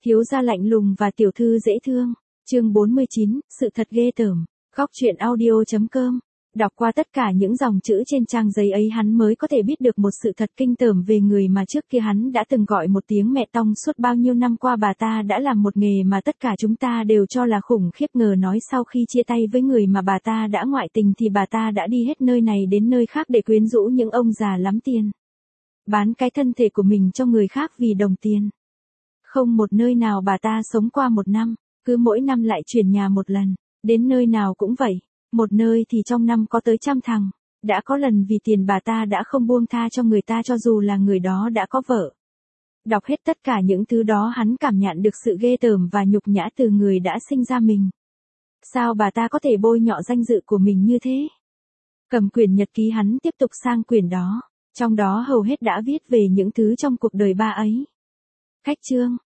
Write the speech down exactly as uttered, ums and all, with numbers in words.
Thiếu gia lạnh lùng và tiểu thư dễ thương. Chương bốn mươi chín, sự thật ghê tởm. Góc truyện audio chấm com. Đọc qua tất cả những dòng chữ trên trang giấy ấy hắn mới có thể biết được một sự thật kinh tởm về người mà trước kia hắn đã từng gọi một tiếng mẹ tong. Suốt bao nhiêu năm qua bà ta đã làm một nghề mà tất cả chúng ta đều cho là khủng khiếp. Ngờ nói sau khi chia tay với người mà bà ta đã ngoại tình thì bà ta đã đi hết nơi này đến nơi khác để quyến rũ những ông già lắm tiền. Bán cái thân thể của mình cho người khác vì đồng tiền. Không một nơi nào bà ta sống qua một năm, cứ mỗi năm lại chuyển nhà một lần, đến nơi nào cũng vậy. Một nơi thì trong năm có tới trăm thằng, đã có lần vì tiền bà ta đã không buông tha cho người ta cho dù là người đó đã có vợ. Đọc hết tất cả những thứ đó hắn cảm nhận được sự ghê tởm và nhục nhã từ người đã sinh ra mình. Sao bà ta có thể bôi nhọ danh dự của mình như thế? Cầm quyển nhật ký hắn tiếp tục sang quyển đó, trong đó hầu hết đã viết về những thứ trong cuộc đời ba ấy. Khách chương,